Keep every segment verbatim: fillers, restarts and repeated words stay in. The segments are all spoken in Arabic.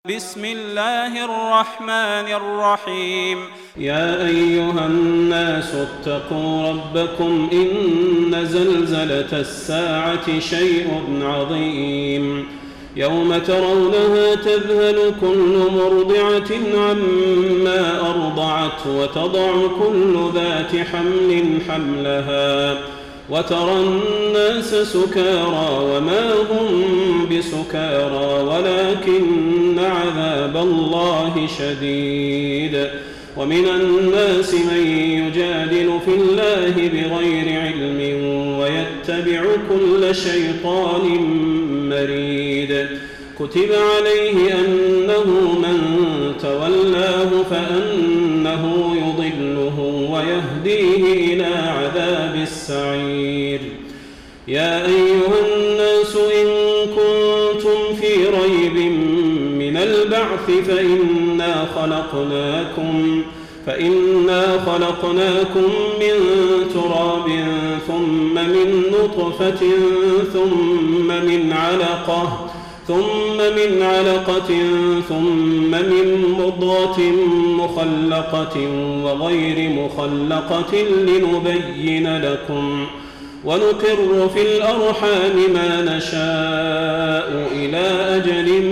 بسم الله الرحمن الرحيم يا أيها الناس اتقوا ربكم إن زلزلة الساعة شيء عظيم يوم ترونها تذهل كل مرضعة عما أرضعت وتضع كل ذات حمل حملها وترى الناس سكارى وما هم بسكارى ولكن عذاب الله شديد ومن الناس من يجادل في الله بغير علم ويتبع كل شيطان مريد كتب عليه أنه من تولاه فأنه يضله ويهديه إلى عذاب السعير يا أيها الناس إن كنتم في ريب من البعث فإنا خلقناكم فإنا خلقناكم من تراب ثم من نطفة ثم من علقة ثم من علقة ثم من مضغة مخلقة وغير مخلقة لنبين لكم ونقر في الأرحام ما نشاء إلى أجل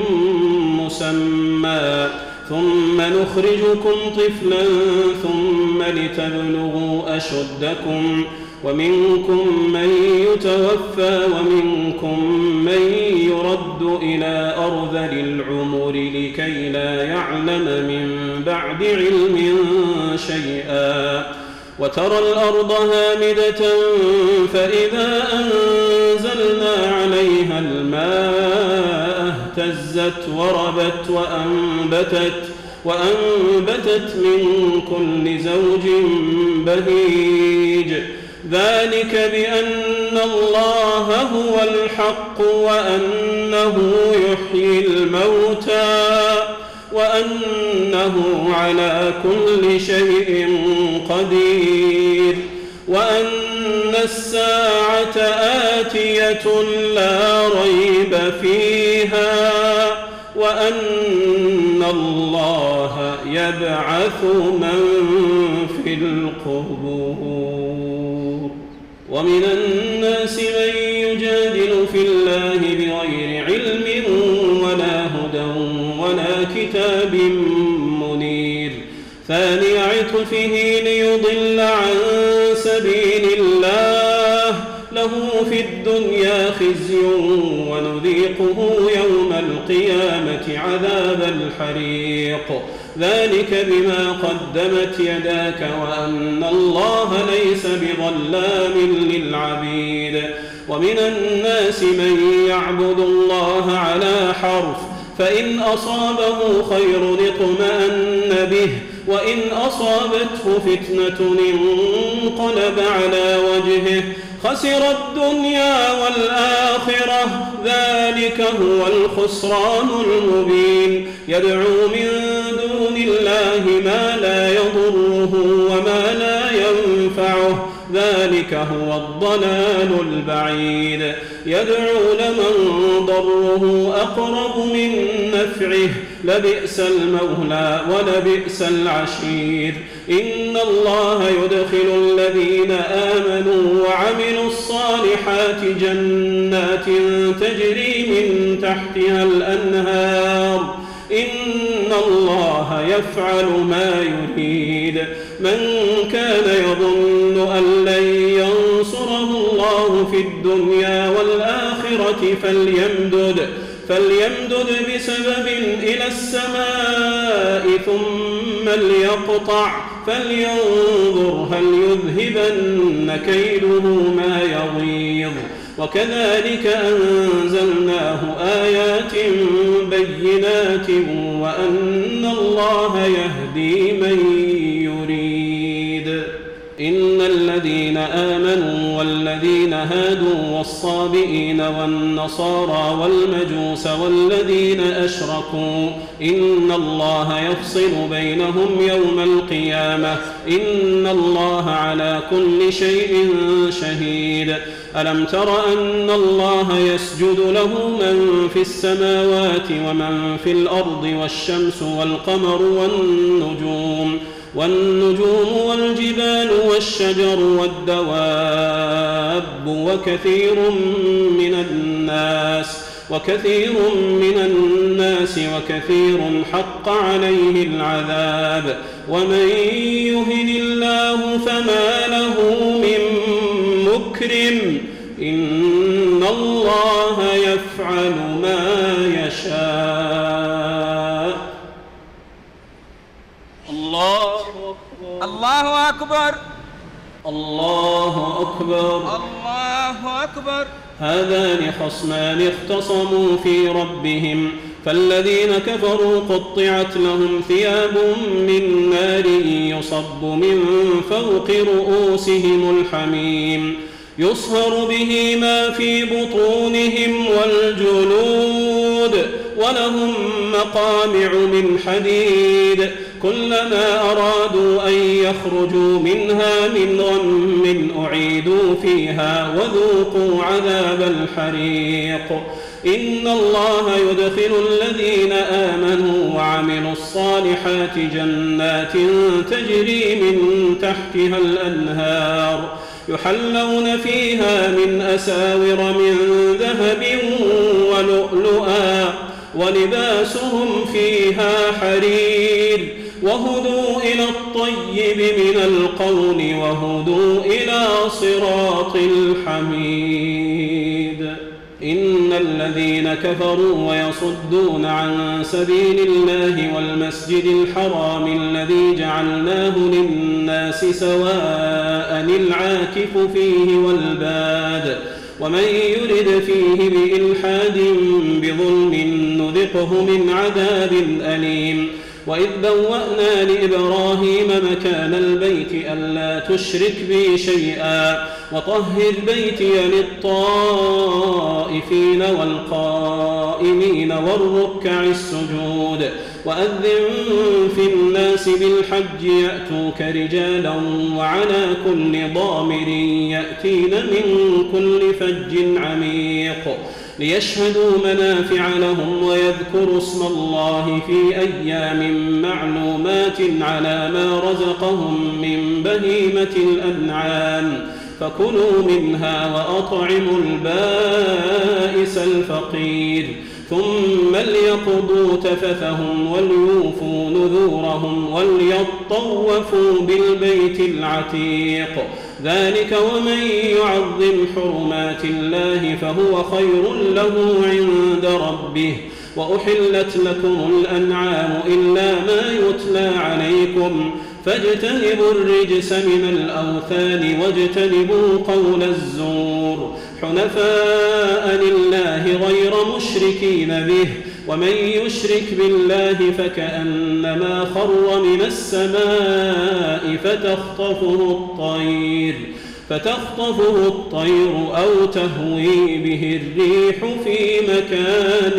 مسمى ثم نخرجكم طفلا ثم لتبلغوا أشدكم ومنكم من يتوفى ومنكم من يرد إلى أرذل العمر لكي لا يعلم من بعد علم شيئا وترى الأرض هامدة فإذا أنزلنا عليها الماء اهتزت وربت وأنبتت وأنبتت من كل زوج بهيج ذلك بأن الله هو الحق وأنه يحيي الموتى وأنه على كل شيء قدير وأن الساعة آتية لا ريب فيها وأن الله يبعث من في القبور ومن الناس من يجادل في الله بغير علم ولا هدى ولا كتاب منير ثاني عطفه ليضل عن سبيل الله له في الدنيا خزي ونذيقه يوم القيامة عذاب الحريق ذلك بما قدمت يداك وأن الله ليس بظلام للعبيد ومن الناس من يعبد الله على حرف فإن أصابه خير اطمأن به وإن أصابته فتنة انقلب على وجهه خسر الدنيا والآخرة ذلك هو الخسران المبين يدعو من دون الله ما لا يضره وما لا ينفعه ذلك هو الضلال البعيد يدعو لمن ضره أقرب من نفعه لبئس المولى ولبئس العشير إن الله يدخل الذين آمنوا وعملوا الصالحات جنات تجري من تحتها الأنهار إن الله يفعل ما يريد من كان يظن أن لن ينصره الله في الدنيا والآخرة فليمدد فليمدد بسبب إلى السماء ثم ليقطع فلينظر هل يذهبن كيده ما يغيظ وكذلك أنزلناه آيات بينات وأن الله يهدي من يريد إن الذين آمنوا والذين هادوا والصابئين والنصارى والمجوس والذين أشركوا إن الله يفصل بينهم يوم القيامة إن الله على كل شيء شهيد. ألم تر أن الله يسجد له من في السماوات ومن في الأرض والشمس والقمر والنجوم والنجوم والجبال والشجر والدواب وكثير من الناس وكثير من الناس وكثير حق عليه العذاب ومن يهن الله فما له من مكرم إن الله يفعل ما يشاء. الله الله أكبر الله أكبر الله أكبر. هذان خصمان اختصموا في ربهم فالذين كفروا قطعت لهم ثياب من نار يصب من فوق رؤوسهم الحميم يصهر به ما في بطونهم والجلود ولهم مقامع من حديد كلما أرادوا أن يخرجوا منها من غم أعيدوا فيها وذوقوا عذاب الحريق. إن الله يدخل الذين آمنوا وعملوا الصالحات جنات تجري من تحتها الأنهار يحلون فيها من أساور من ذهب ولؤلؤا ولباسهم فيها حرير وهدوا إلى الطيب من القول وهدوا إلى صراط الحميد. إن الذين كفروا ويصدون عن سبيل الله والمسجد الحرام الذي جعلناه للناس سواء العاكف فيه والباد ومن يرد فيه بإلحاد بظلم نذقه من عذاب أليم. وإذ بوأنا لإبراهيم مكان البيت ألا تشرك بي شيئا وطهر بيتي للطائفين والقائمين والركع السجود وأذن في الناس بالحج يأتوك رجالا وعلى كل ضامر يأتين من كل فج عميق ليشهدوا منافع لهم ويذكروا اسم الله في أيام معلومات على ما رزقهم من بهيمة الأنعام فكلوا منها وأطعموا البائس الفقير ثم ليقضوا تفثهم وليوفوا نذورهم وليطوفوا بالبيت العتيق ذلك ومن يعظم حرمات الله فهو خير له عند ربه. وأحلت لكم الأنعام إلا ما يتلى عليكم فاجتنبوا الرجس من الأوثان واجتنبوا قول الزور حنفاء لله غير مشركين به ومن يشرك بالله فكأنما خر من السماء فتخطفه الطير فتخطفه الطير أو تهوي به الريح في مكان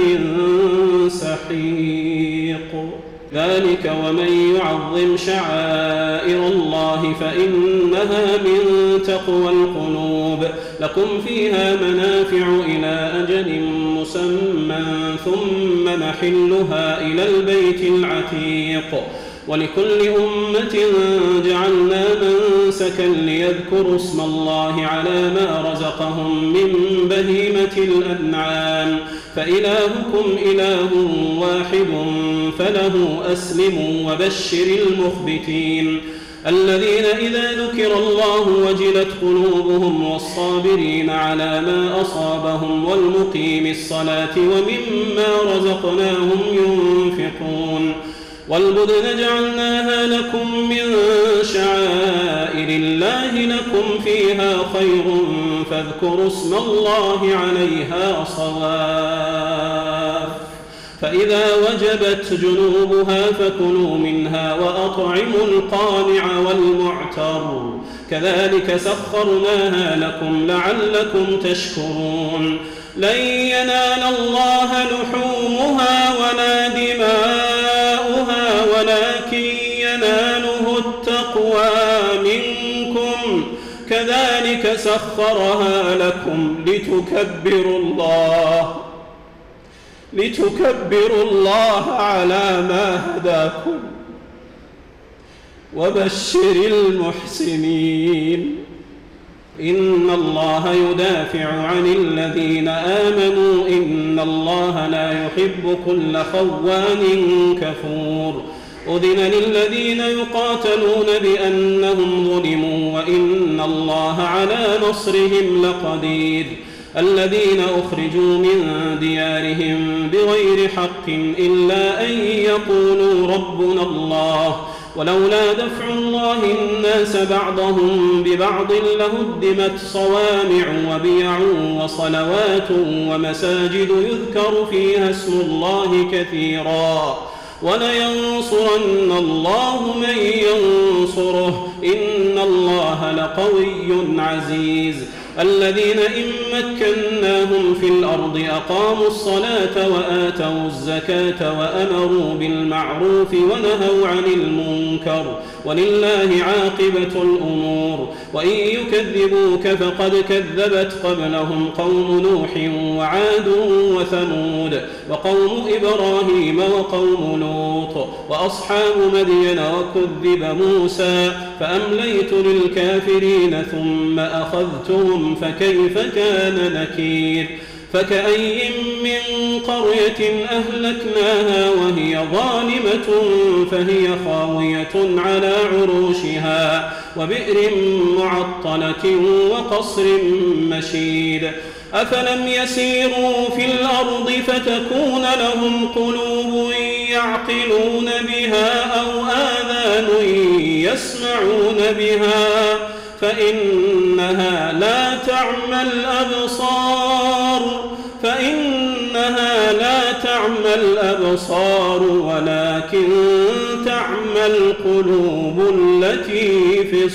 سحيق. ذلك ومن يعظم شعائر الله فإنها من تقوى القلوب. لكم فيها منافع إلى أجل مسمى ثم محلها إلى البيت العتيق. ولكل أمة جعلنا منسكا ليذكروا اسم الله على ما رزقهم من بهيمة الأنعام فإلهكم إله واحد فله أسلموا وبشر المخبتين الذين إذا ذكر الله وجلت قلوبهم والصابرين على ما أصابهم والمقيم الصلاة ومما رزقناهم ينفقون. والبدن جعلناها لكم من شعائر الله لكم فيها خير فاذكروا اسم الله عليها صواف فإذا وجبت جنوبها فكلوا منها وأطعموا القانع والمعتر كذلك سخرناها لكم لعلكم تشكرون لن ينال الله لحومها ولا دماؤها ولكن يناله التقوى منكم كذلك سخرها لكم لتكبروا الله لتكبروا الله على ما هداكم وبشر المحسنين إن الله يدافع عن الذين آمنوا إن الله لا يحب كل خوان كفور أذن للذين يقاتلون بأنهم ظلموا وإن الله على نصرهم لقدير الذين أخرجوا من ديارهم بغير حق إلا أن يقولوا ربنا الله ولولا دفع الله الناس بعضهم ببعض لهدمت صوامع وبيع وصلوات ومساجد يذكر فيها اسم الله كثيرا ولينصرن الله من ينصره إن الله لقوي عزيز الذين إن مكناهم في الأرض أقاموا الصلاة وآتوا الزكاة وأمروا بالمعروف ونهوا عن المنكر ولله عاقبة الأمور وإن يكذبوك فقد كذبت قبلهم قوم نوح وعاد وثمود وقوم إبراهيم وقوم لوط وأصحاب مدين وكذب موسى فأمليت للكافرين ثم أخذتهم فكيف كان نكير فكأي من قرية أهلكناها وهي ظالمة فهي خاوية على عروشها وبئر معطلة وقصر مشيد أفلم يسيروا في الأرض فتكون لهم قلوب يعقلون بها أو آذان يسمعون بها فإنها لا تعمى الأبصار فإنها لا تعمى الأبصار ولكن تعمى القلوب التي في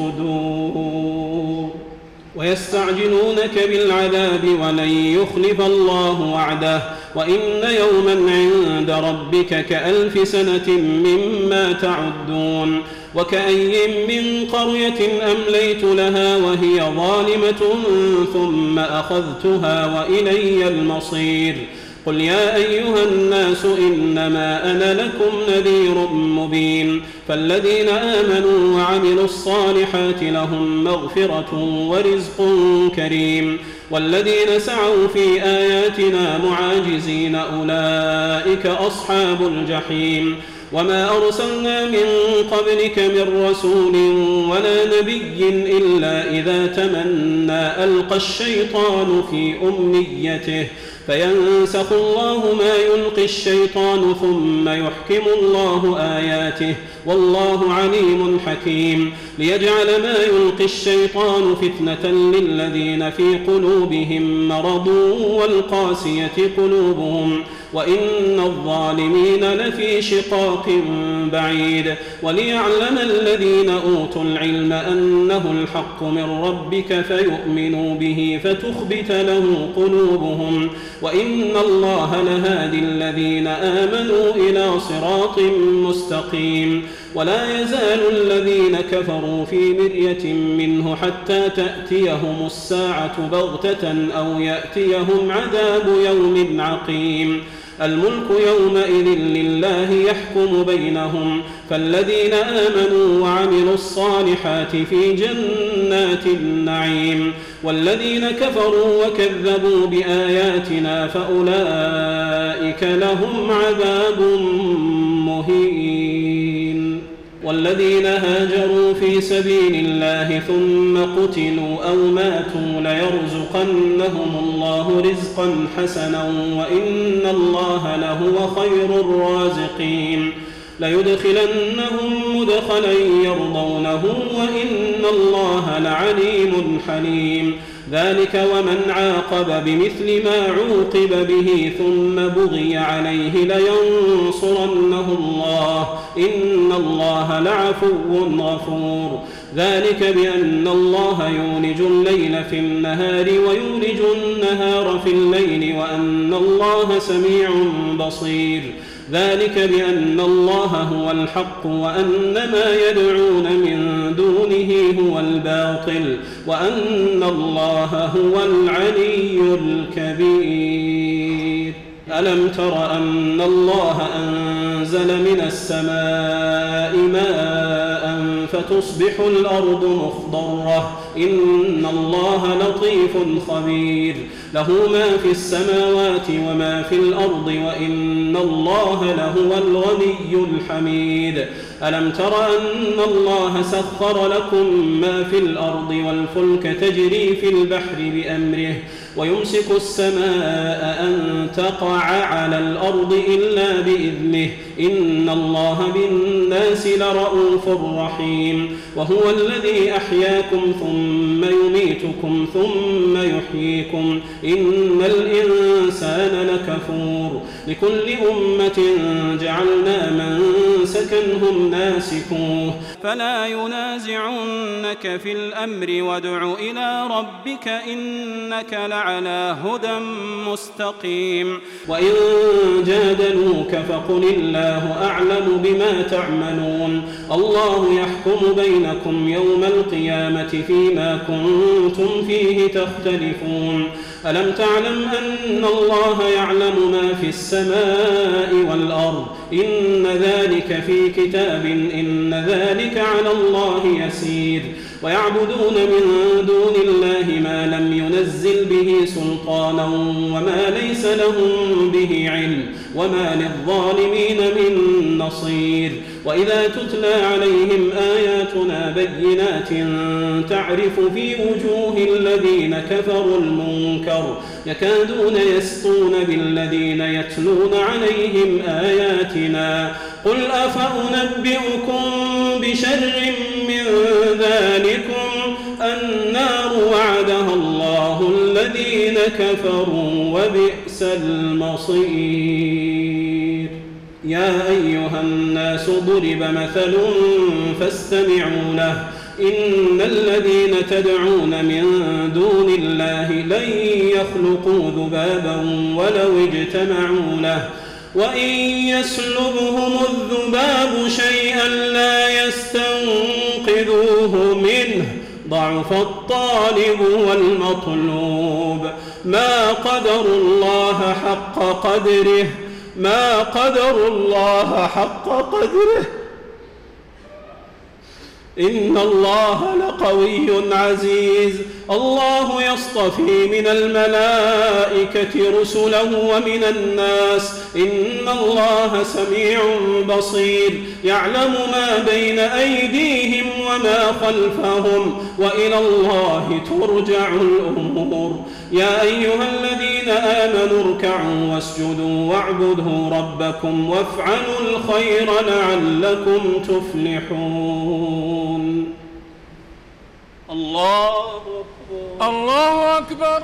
الصدور ويستعجلونك بالعذاب ولن يخلف الله وعده وإن يوما عند ربك كألف سنة مما تعدون وكأي من قرية أمليت لها وهي ظالمة ثم أخذتها وإلي المصير قل يا أيها الناس إنما أنا لكم نذير مبين فالذين آمنوا وعملوا الصالحات لهم مغفرة ورزق كريم والذين سعوا في آياتنا معاجزين أولئك أصحاب الجحيم وما أرسلنا من قبلك من رسول ولا نبي إلا إذا تمنى ألقى الشيطان في أمنيته فينسخ الله ما يلقي الشيطان ثم يحكم الله آياته والله عليم حكيم ليجعل ما يلقي الشيطان فتنة للذين في قلوبهم مرض والقاسية قلوبهم وإن الظالمين لفي شقاق بعيد وليعلم الذين أوتوا العلم أنه الحق من ربك فيؤمنوا به فتخبت له قلوبهم وإن الله لهادي الذين آمنوا إلى صراط مستقيم ولا يزال الذين كفروا في مرية منه حتى تأتيهم الساعة بغتة أو يأتيهم عذاب يوم عقيم الملك يومئذ لله يحكم بينهم فالذين آمنوا وعملوا الصالحات في جنات النعيم والذين كفروا وكذبوا بآياتنا فأولئك لهم عذاب مهين والذين هاجروا في سبيل الله ثم قتلوا أو ماتوا ليرزقنهم الله رزقا حسنا وإن الله لهو خير الرازقين ليدخلنهم مدخلا يرضونه وإن الله لعليم حليم ذلك ومن عاقب بمثل ما عوقب به ثم بغي عليه لينصرنه الله إن الله لعفو غفور ذلك بأن الله يولج الليل في النهار ويولج النهار في الليل وأن الله سميع بصير ذلك بأن الله هو الحق وأن ما يدعون من دونه هو الباطل وأن الله هو العلي الكبير ألم تر أن الله أنزل من السماء ماء فتصبح الأرض مخضرة إن الله لطيف خبير له ما في السماوات وما في الأرض وإن الله لهو الغني الحميد ألم تر أن الله سخر لكم ما في الأرض والفلك تجري في البحر بأمره ويمسك السماء أن تقع على الأرض إلا بإذنه إن الله بالناس لرؤوف رحيم وهو الذي أحياكم ثم يميتكم ثم يحييكم إن الإنسان لكفور لكل أمة جعلنا منسكا هم ناسكوه فلا ينازعنك في الأمر وادع إلى ربك إنك لعلى هدى مستقيم وإن جادلوك فقل الله أعلم بما تعملون الله يحكم بينكم يوم القيامة فيما كنتم فيه تختلفون ألم تعلم أن الله يعلم ما في السماء والأرض إن ذلك في كتاب إن ذلك على الله يسير ويعبدون من دون الله ما لم ينزل به سلطانا وما ليس لهم به علم وما للظالمين من نصير وإذا تتلى عليهم آياتنا بينات تعرف في وجوه الذين كفروا المنكر يكادون يسطون بالذين يتلون عليهم آياتنا قل أفأنبئكم بشر من ذلكم النار وعدها الله الذين كفروا وبئس المصير يا أيها الناس ضرب مثل فاستمعوا له إن الذين تدعون من دون الله لن يخلقوا ذبابا ولو اجتمعوا له وإن يسلبهم الذباب شيئا لا يستنقذوه منه ضعف الطالب والمطلوب ما قدروا الله حق قدره ما قدروا الله حق قدره إن الله لقوي عزيز الله يصطفي من الملائكة رسله ومن الناس إن الله سميع بصير يعلم ما بين أيديهم وما خلفهم وإلى الله ترجع الأمور يا أيها الذين آمنوا اركعوا واسجدوا واعبدوا ربكم وافعلوا الخير لعلكم تفلحون الله أكبر الله أكبر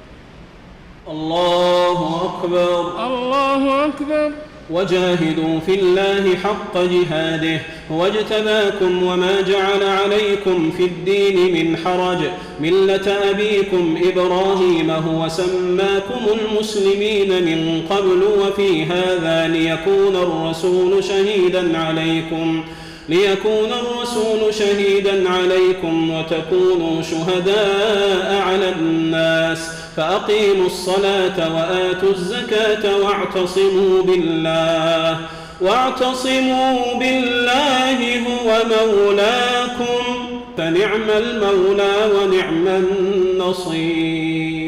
الله أكبر الله أكبر وجاهدوا في الله حق جهاده هو اجتباكم وما جعل عليكم في الدين من حرج ملة أبيكم إبراهيم هو سماكم المسلمين من قبل وفي هذا ليكون الرسول شهيدا عليكم ليكون الرسول شهيدا عليكم وتكونوا شهداء على الناس فأقيموا الصلاة وآتوا الزكاة واعتصموا بالله واعتصموا بالله هو مولاكم فنعم المولى ونعم النصير